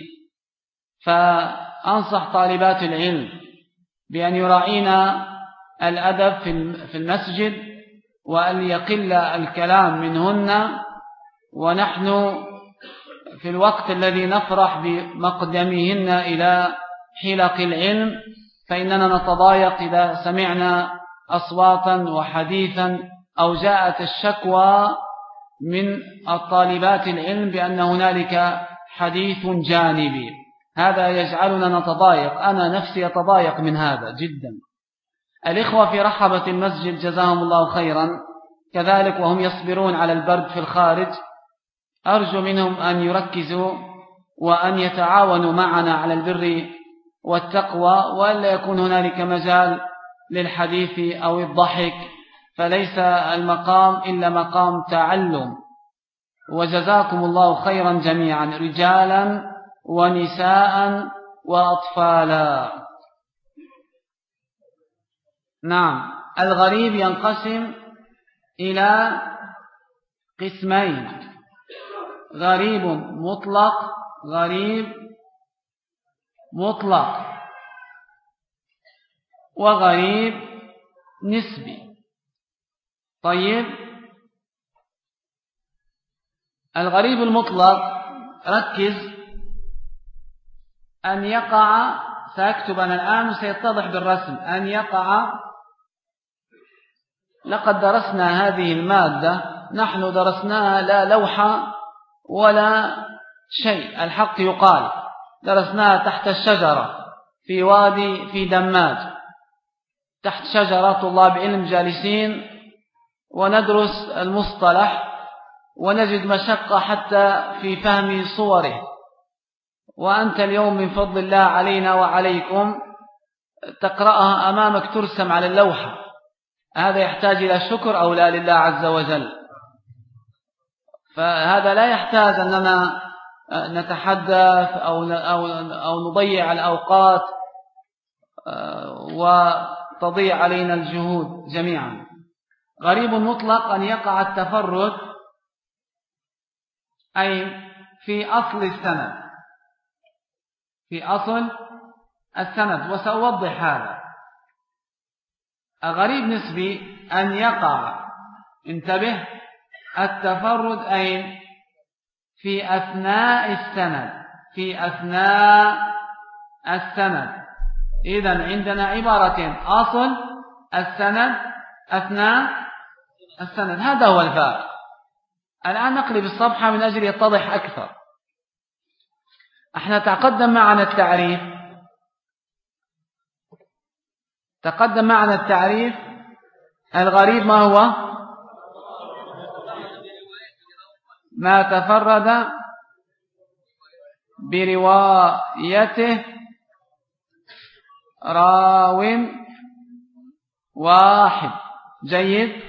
فأنصح طالبات العلم بأن يراعين الأدب في المسجد وأن يقل الكلام منهن، ونحن في الوقت الذي نفرح بمقدمهن إلى حلق العلم فإننا نتضايق إذا سمعنا أصواتا وحديثا أو جاءت الشكوى من الطالبات العلم بأن هنالك حديث جانبي، هذا يجعلنا نتضايق، أنا نفسي أتضايق من هذا جدا. الإخوة في رحبة المسجد جزاهم الله خيرا كذلك وهم يصبرون على البرد في الخارج، أرجو منهم أن يركزوا وأن يتعاونوا معنا على البر والتقوى، وألا يكون هنالك مجال للحديث أو الضحك، فليس المقام إلا مقام تعلم. وجزاكم الله خيرا جميعا رجالا ونساء وأطفالا. نعم، الغريب ينقسم إلى قسمين: غريب مطلق، غريب مطلق، وغريب نسبي. طيب، الغريب المطلق ركز أن يقع، سأكتب أنا الآن وسيتضح بالرسم، أن يقع. لقد درسنا هذه المادة، نحن درسناها لا لوحة ولا شيء، الحق يقال، درسناها تحت الشجرة في وادي في دماج، تحت شجرة طلاب علم جالسين وندرس المصطلح، ونجد مشقة حتى في فهم صوره. وأنت اليوم من فضل الله علينا وعليكم تقرأها أمامك ترسم على اللوحة، هذا يحتاج إلى شكر أو لا لله عز وجل؟ فهذا لا يحتاج أننا نتحدث أو أو أو نضيع الأوقات وتضيع علينا الجهود جميعا. غريب مطلق أن يقع التفرد أي في أصل السند، في أصل السند، وسأوضح هذا. غريب نسبي أن يقع، انتبه، التفرد أي في أثناء السند، في أثناء السند. إذن عندنا عبارتين: أصل السند، أثناء السند. هذا هو الفارق. الآن نقلب الصفحة من أجل يتضح أكثر. احنا تقدم معنا التعريف تقدم معنا التعريف الغريب ما هو؟ ما تفرد بروايته راو واحد. جيد.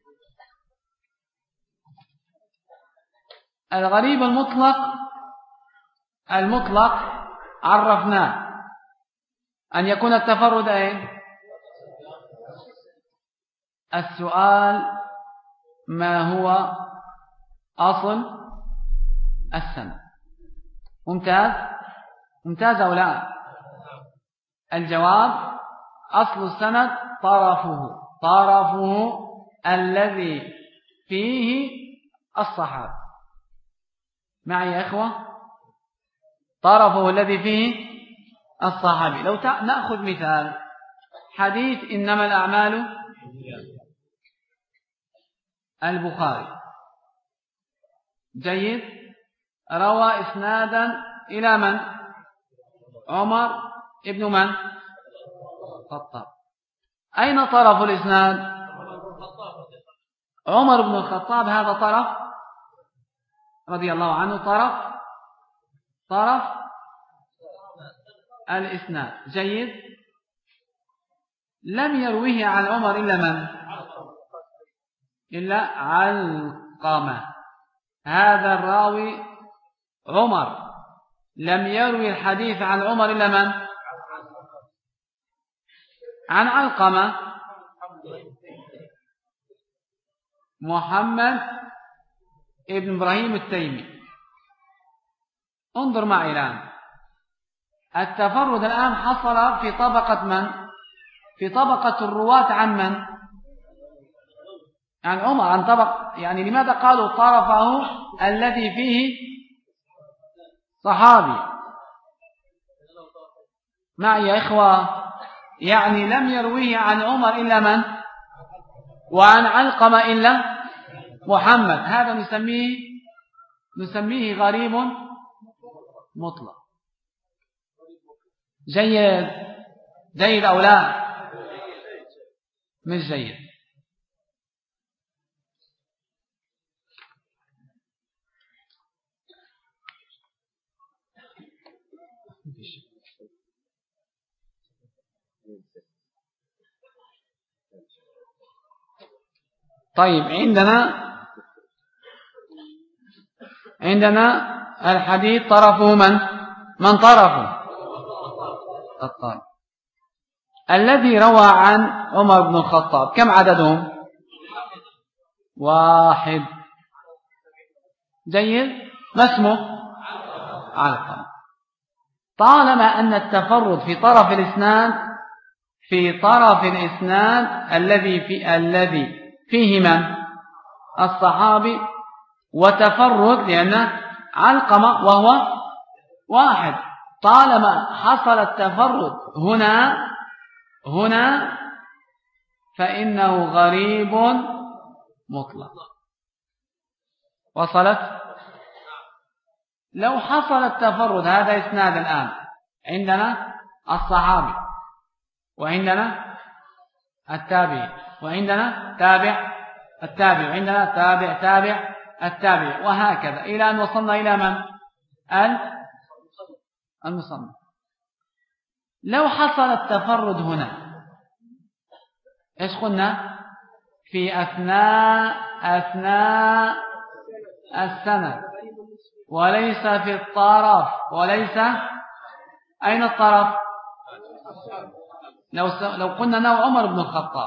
الغريب المطلق المطلق عرفناه أن يكون التفرد أين؟ السؤال: ما هو أصل السند؟ ممتاز ممتاز أو لا؟ الجواب: أصل السند طرفه طرفه الذي فيه الصحابة. معي يا إخوة؟ طرفه الذي فيه الصحابي. لو نأخذ مثال حديث إنما الأعمال البخاري. جيد. روى إسنادا إلى من؟ عمر ابن من؟ الخطاب. أين طرف الإسناد؟ عمر بن الخطاب. هذا طرف رضي الله عنه، طرف طرف الإسناد. جيد. لم يرويه عن عمر إلا من؟ إلا علقمة. هذا الراوي عمر لم يروي الحديث عن عمر إلا من؟ عن علقمة. محمد ابن إبراهيم التيمي. انظر معي الآن. التفرد الآن حصل في طبقة من؟ في طبقة الرواة عن من؟ عن عمر. عن طبق، يعني لماذا قالوا طرفه الذي فيه صحابي؟ معي يا إخوة؟ يعني لم يرويه عن عمر إلا من؟ وعن علقمة إلا محمد. هذا نسميه نسميه غريب مطلق. جيد جيد أو لا؟ مش جيد. طيب، عندنا عندنا الحديث طرفه من؟ من طرفه؟ الطالب الذي روى عن عمر بن الخطاب. كم عددهم؟ واحد. جيد. ما اسمه؟ علقمة. طالما أن التفرد في طرف الإسناد في طرف الإسناد الذي في الذي فيه من؟ الصحابي، وتفرد لأنه علقمة وهو واحد. طالما حصل التفرد هنا هنا فإنه غريب مطلق. وصلت؟ لو حصل التفرد، هذا إسناد الآن عندنا الصحابي، وعندنا التابعي، وعندنا تابع التابع، وعندنا تابع تابع التابع، وهكذا إلى أن وصلنا إلى من؟ المصنف. لو حصل التفرد هنا، إيش قلنا؟ في أثناء أثناء السند، وليس في الطرف، وليس أين الطرف؟ لو لو قلنا أنه عمر بن الخطاب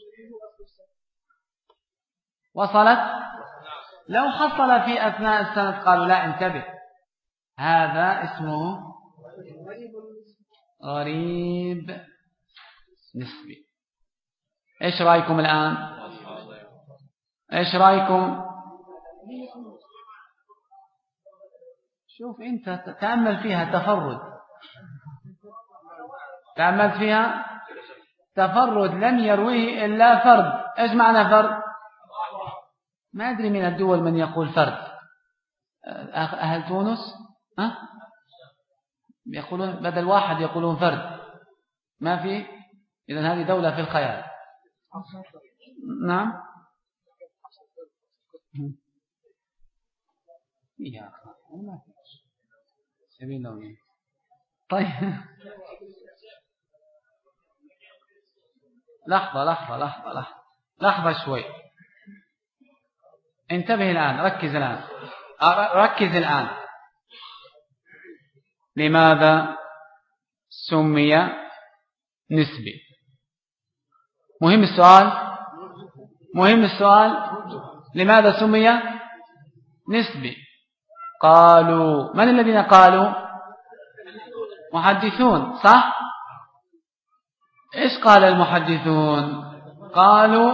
وصلت. لو حصل في أثناء السند قالوا لا انتبه، هذا اسمه غريب نسبي. ايش رأيكم الآن؟ ايش رأيكم؟ شوف انت تأمل فيها تفرد، تأمل فيها تفرد لم يرويه إلا فرد. ايش معنى فرد؟ ما أدري من الدول من يقول فرد. أهل تونس ها يقولون بدل واحد يقولون فرد، ما في. إذن هذه دولة في الخيال. نعم يا سبيل. طيب لحظة لحظة لحظة لحظة لحظة شوي، انتبه الآن، ركز الآن، ركز الآن. لماذا سمي نسبي؟ مهم السؤال، مهم السؤال. لماذا سمي نسبي؟ قالوا، من الذين قالوا؟ محدثون، صح؟ إيش قال المحدثون؟ قالوا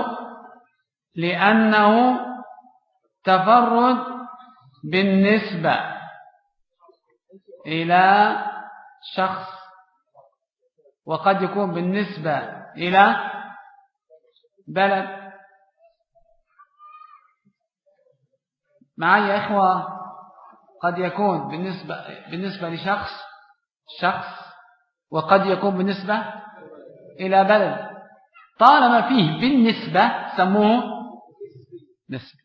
لأنه تفرد بالنسبة إلى شخص، وقد يكون بالنسبة إلى بلد. معي يا إخوة؟ قد يكون بالنسبة بالنسبة لشخص شخص وقد يكون بالنسبة إلى بلد. طالما فيه بالنسبة سموه نسبة.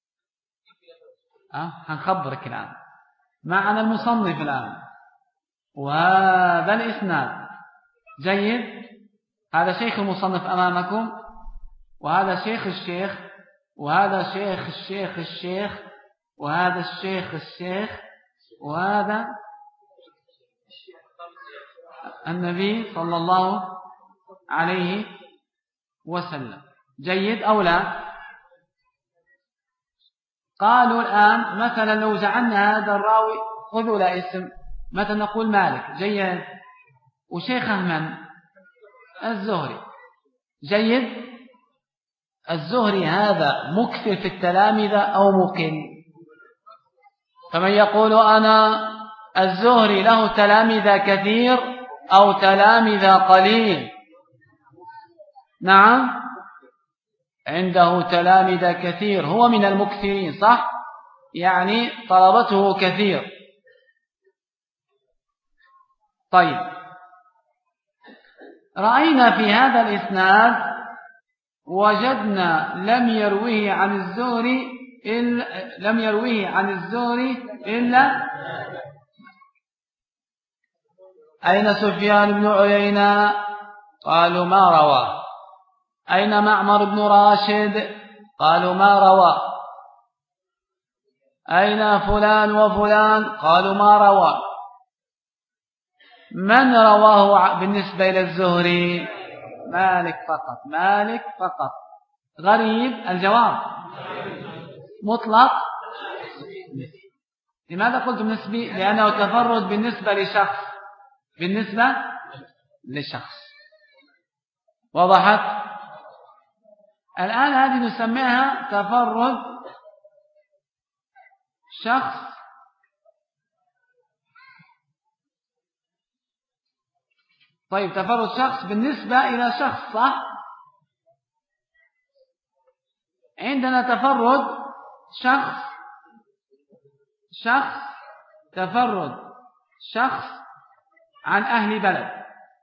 أه؟ هنخبرك الآن معنا المصنف الآن، وهذا الإسناد جيد. هذا شيخ المصنف أمامكم، وهذا شيخ الشيخ، وهذا شيخ الشيخ الشيخ، وهذا الشيخ الشيخ، وهذا النبي صلى الله عليه وسلم. جيد أو لا؟ قالوا الآن مثلا لو جعلنا هذا الراوي، خذوا له اسم، مثلا نقول مالك. جيد. وشيخه من؟ الزهري. جيد. الزهري هذا مكثر في التلامذة أو مقل؟ فمن يقول أنا الزهري له تلامذة كثير أو تلامذة قليل؟ نعم، عنده تلامذة كثير، هو من المكثرين، صح؟ يعني طلبته كثير. طيب، رأينا في هذا الإسناد وجدنا لم يرويه عن الزهري إلا لم يرويه عن الزهري إلا أين سفيان بن عيينة؟ قالوا ما رواه. أين معمر بن راشد؟ قالوا ما روى. أين فلان وفلان؟ قالوا ما روى. من رواه بالنسبة إلى الزهري؟ مالك فقط، مالك فقط. غريب الجواب، مطلق. لماذا قلت نسبي؟ لأنه تفرد بالنسبة لشخص، بالنسبة لشخص. وضحت؟ الآن هذه نسميها تفرد شخص طيب، تفرد شخص بالنسبة إلى شخص، صح؟ عندنا تفرد شخص شخص تفرد شخص عن أهل بلد.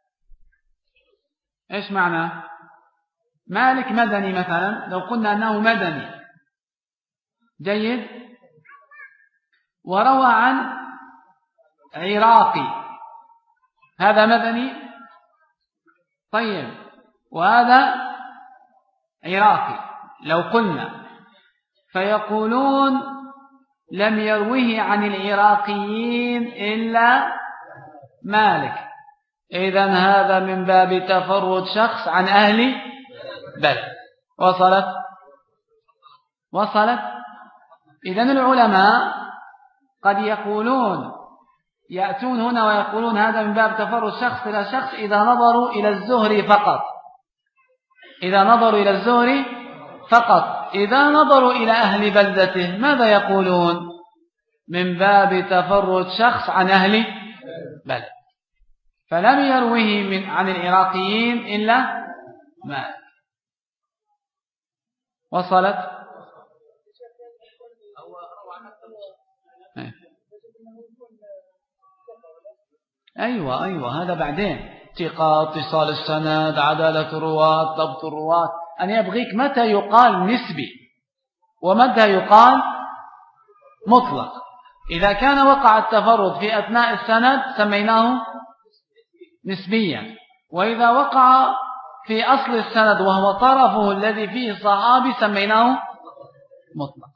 إيش معنى؟ مالك مدني مثلا، لو قلنا أنه مدني. جيد. وروى عن عراقي، هذا مدني. طيب، وهذا عراقي. لو قلنا فيقولون لم يروه عن العراقيين إلا مالك. إذن هذا من باب تفرد شخص عن أهل بلد. وصلت وصلت إذن العلماء قد يقولون يأتون هنا ويقولون هذا من باب تفرد شخص إلى شخص إذا نظروا إلى الزهري فقط، إذا نظروا إلى الزهري فقط. إذا نظروا إلى أهل بلدته ماذا يقولون؟ من باب تفرد شخص عن أهل بلد، فلم يروه من عن العراقيين إلا مالك. وصلت؟ أيوة أيوة هذا بعدين ثقة، اتصال السند، عدالة الرواة، ضبط الرواة. أنا أبغيك متى يقال نسبي ومتى يقال مطلق. إذا كان وقع التفرد في أثناء السند سميناه نسبيا، وإذا وقع في أصل السند وهو طرفه الذي فيه صحابي سميناه مطلق.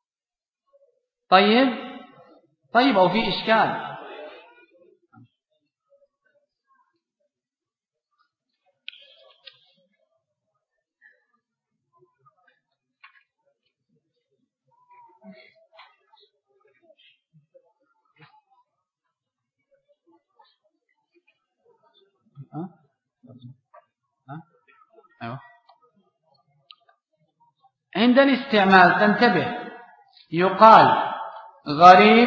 طيب طيب أو في إشكال؟ ها؟ ها؟ أيوة. عند الاستعمال تنتبه، يقال غريب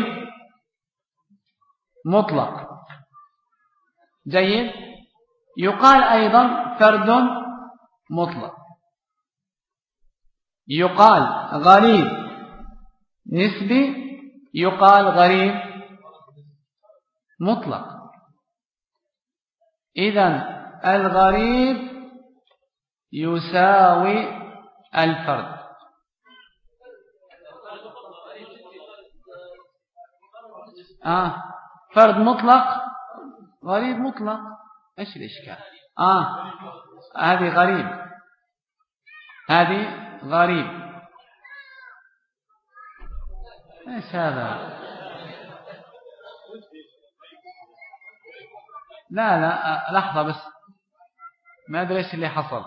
مطلق، جيد. يقال أيضا فرد مطلق، يقال غريب نسبي، يقال غريب مطلق. إذن الغريب يساوي الفرد. آه فرد مطلق غريب مطلق، ايش الاشكال؟ اه هذه غريب، هذه غريب، ايش هذا؟ لا لا لحظة بس، ما ادري ايش اللي حصل.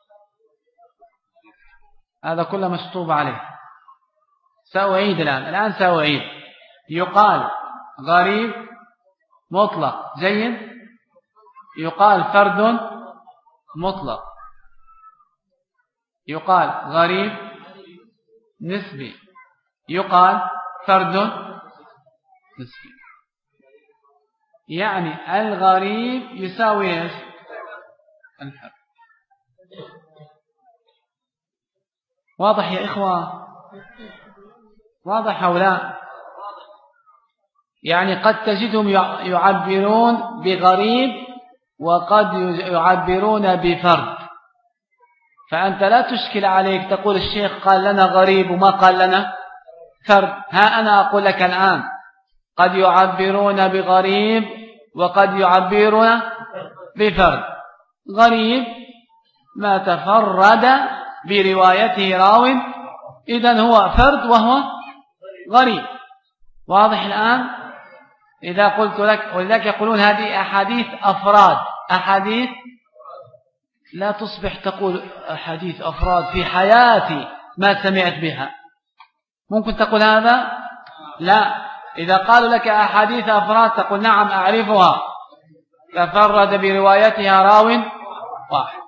هذا كله مشطوب عليه. سأعيد الآن الآن سأعيد. يقال غريب مطلق، جيد. يقال فرد مطلق، يقال غريب نسبي، يقال فرد نسبي. يعني الغريب يساوي ايش؟ الفرد. واضح يا إخوة؟ واضح أو لا؟ يعني قد تجدهم يعبرون بغريب وقد يعبرون بفرد، فأنت لا تشكل عليك تقول الشيخ قال لنا غريب وما قال لنا فرد. ها أنا أقول لك الآن قد يعبرون بغريب وقد يعبرون بفرد. غريب ما تفرد بروايته راو، إذن هو فرد وهو غريب. واضح الآن؟ إذا قلت لك، ولذلك يقولون هذه أحاديث أفراد، أحاديث لا تصبح تقول أحاديث أفراد في حياتي ما سمعت بها، ممكن تقول هذا؟ لا. إذا قالوا لك أحاديث أفراد تقول نعم أعرفها، تفرد بروايتها راو واحد.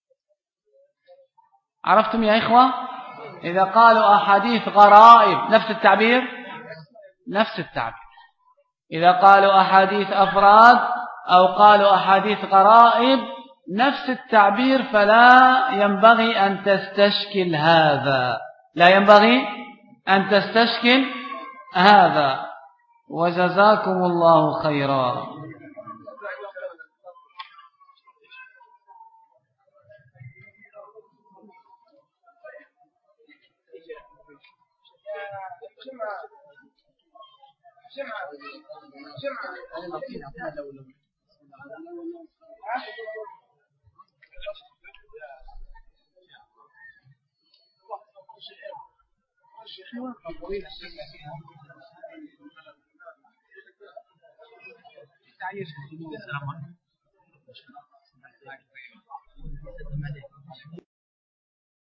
عرفتم يا إخوة؟ إذا قالوا أحاديث غرائب نفس التعبير، نفس التعبير. إذا قالوا أحاديث أفراد أو قالوا أحاديث غرائب نفس التعبير، فلا ينبغي أن تستشكل هذا، لا ينبغي أن تستشكل هذا. وجزاكم الله خيرا. تعريف